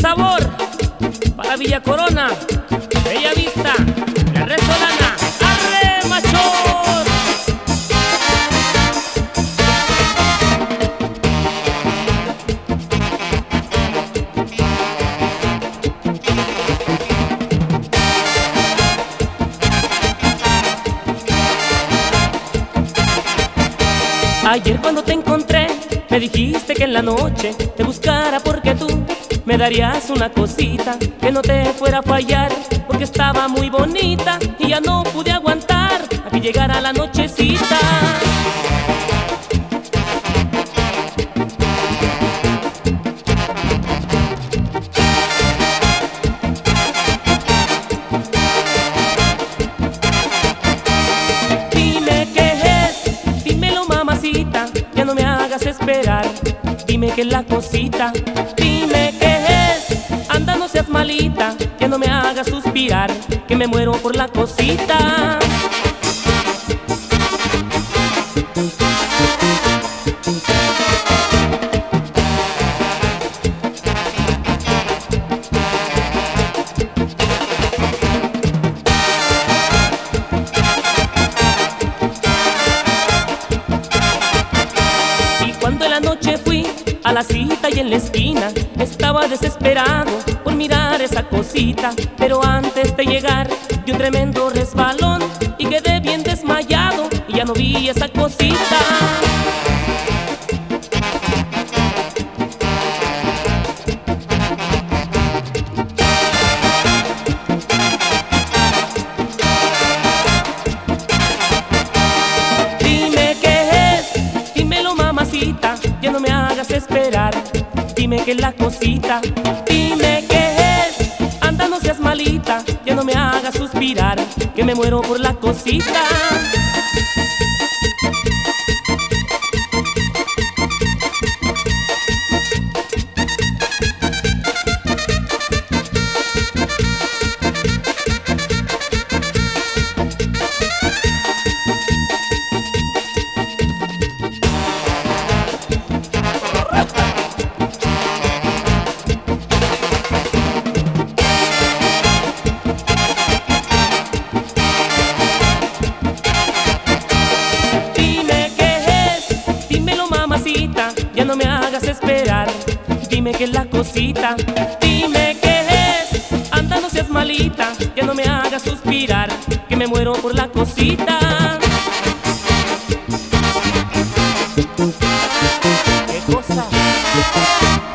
sabor para Villa Corona, Bella Vista, la Resolana. ¡Arre, machos! Ayer cuando te encontré, me dijiste que en la noche te buscara porque tú me darías una cosita que no te fuera a fallar, porque estaba muy bonita y ya no pude aguantar a que llegara la nochecita. Dime qué es, dímelo mamacita, ya no me hagas esperar. Dime qué es la cosita, dime qué es, anda no seas malita, que no me hagas suspirar, que me muero por la cosita. Y cuando en la noche fui a la cita y en la esquina estaba desesperado por mirar esa cosita, pero antes de llegar di un tremendo resbalón y quedé bien desmayado y ya no vi esa cosita. Dime qué es, dímelo mamacita, ya no me hagas esperar. Dime qué es la cosita, dime qué es, anda no seas malita, ya no me hagas suspirar, que me muero por la cosita. Ya no me hagas esperar, dime qué es la cosita, dime qué es, anda no seas malita, ya no me hagas suspirar, que me muero por la cosita. ¿Qué cosa?